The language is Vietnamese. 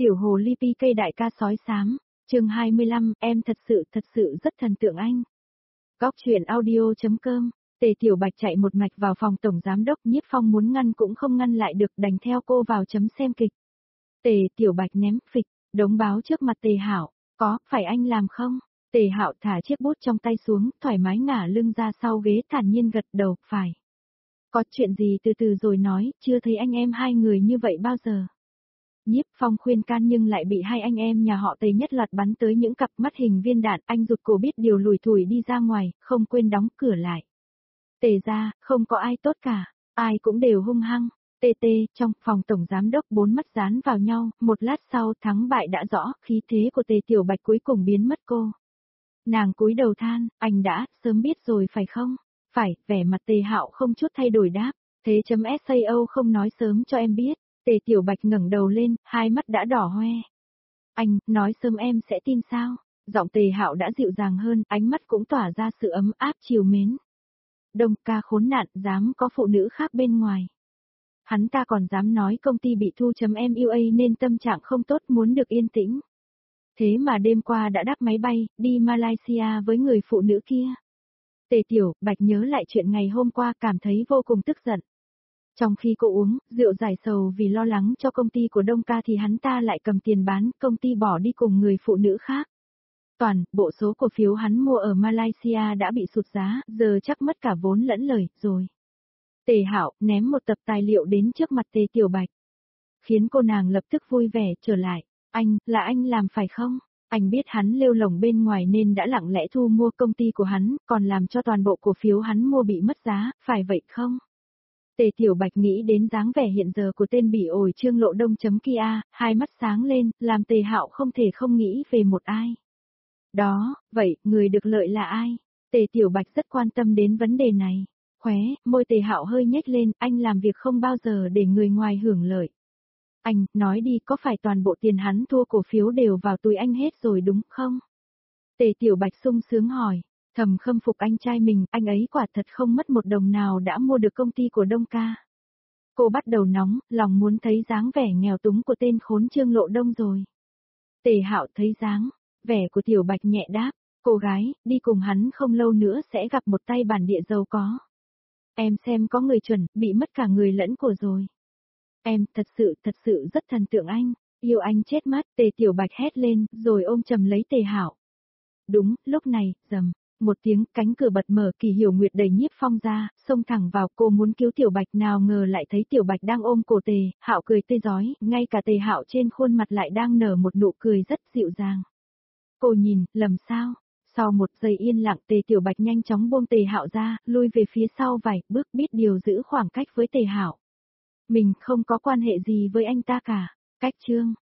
Tiểu hồ ly PK đại ca sói xám, chương 25, em thật sự rất thần tượng anh. Góc truyện audio.com, Tề Tiểu Bạch chạy một mạch vào phòng tổng giám đốc, Nhiếp Phong muốn ngăn cũng không ngăn lại được, đành theo cô vào chấm xem kịch. Tề Tiểu Bạch ném phịch, đống báo trước mặt Tề Hạo, có, phải anh làm không? Tề Hạo thả chiếc bút trong tay xuống, thoải mái ngả lưng ra sau ghế, thản nhiên gật đầu, phải. Có chuyện gì từ từ rồi nói, chưa thấy anh em hai người như vậy bao giờ. Nhiếp Phong khuyên can nhưng lại bị hai anh em nhà họ Tề nhất loạt bắn tới những cặp mắt hình viên đạn, anh rụt cổ biết điều lủi thủi đi ra ngoài, không quên đóng cửa lại. Tề ra, không có ai tốt cả, ai cũng đều hung hăng. Trong phòng tổng giám đốc bốn mắt dán vào nhau, một lát sau thắng bại đã rõ, khí thế của Tề Tiểu Bạch cuối cùng biến mất cô. Nàng cúi đầu than, anh đã, sớm biết rồi phải không? Phải, vẻ mặt Tề Hạo không chút thay đổi đáp, thế.sao không nói sớm cho em biết. Tề Tiểu Bạch ngẩng đầu lên, hai mắt đã đỏ hoe. Anh, nói sớm em sẽ tin sao? Giọng Tề Hạo đã dịu dàng hơn, ánh mắt cũng tỏa ra sự ấm áp trìu mến. Đông ca khốn nạn, dám có phụ nữ khác bên ngoài. Hắn ta còn dám nói công ty bị thu.mua nên tâm trạng không tốt, muốn được yên tĩnh. Thế mà đêm qua đã đáp máy bay, đi Malaysia với người phụ nữ kia. Tề Tiểu Bạch nhớ lại chuyện ngày hôm qua, cảm thấy vô cùng tức giận. Trong khi cô uống rượu giải sầu vì lo lắng cho công ty của Đông ca thì hắn ta lại cầm tiền bán công ty bỏ đi cùng người phụ nữ khác. Toàn bộ số cổ phiếu hắn mua ở Malaysia đã bị sụt giá, giờ chắc mất cả vốn lẫn lời rồi. Tề Hạo ném một tập tài liệu đến trước mặt Tề Tiểu Bạch, khiến cô nàng lập tức vui vẻ trở lại. Anh, là anh làm phải không? Anh biết hắn lêu lổng bên ngoài nên đã lặng lẽ thu mua công ty của hắn, còn làm cho toàn bộ cổ phiếu hắn mua bị mất giá, phải vậy không? Tề Tiểu Bạch nghĩ đến dáng vẻ hiện giờ của tên bỉ ổi Trương Lộ Đông kia, hai mắt sáng lên, làm Tề Hạo không thể không nghĩ về một ai. Đó, vậy, người được lợi là ai? Tề Tiểu Bạch rất quan tâm đến vấn đề này. Khóe môi Tề Hạo hơi nhếch lên, anh làm việc không bao giờ để người ngoài hưởng lợi. Anh, nói đi, có phải toàn bộ tiền hắn thua cổ phiếu đều vào túi anh hết rồi đúng không? Tề Tiểu Bạch sung sướng hỏi. Thầm khâm phục anh trai mình, anh ấy quả thật không mất một đồng nào đã mua được công ty của Đông ca. Cô bắt đầu nóng, lòng muốn thấy dáng vẻ nghèo túng của tên khốn Trương Lộ Đông rồi. Tề Hạo thấy dáng vẻ của Tiểu Bạch nhẹ đáp, cô gái, đi cùng hắn không lâu nữa sẽ gặp một tay bản địa giàu có. Em xem có người chuẩn, bị mất cả người lẫn của rồi. Em, thật sự rất thần tượng anh, yêu anh chết mất, Tề Tiểu Bạch hét lên, rồi ôm chầm lấy Tề Hạo. Đúng, lúc này, rầm. Một tiếng, cánh cửa bật mở, Kỳ Hiểu Nguyệt đẩy Nhiếp Phong ra, xông thẳng vào, cô muốn cứu Tiểu Bạch, nào ngờ lại thấy Tiểu Bạch đang ôm cổ Tề Hạo cười tươi rói, ngay cả Tề Hạo trên khuôn mặt lại đang nở một nụ cười rất dịu dàng. Cô nhìn, lầm sao? Sau một giây yên lặng, Tiểu Bạch nhanh chóng buông Tề Hạo ra, lui về phía sau vài bước, biết điều giữ khoảng cách với Tề Hạo. Mình không có quan hệ gì với anh ta cả. Cách chương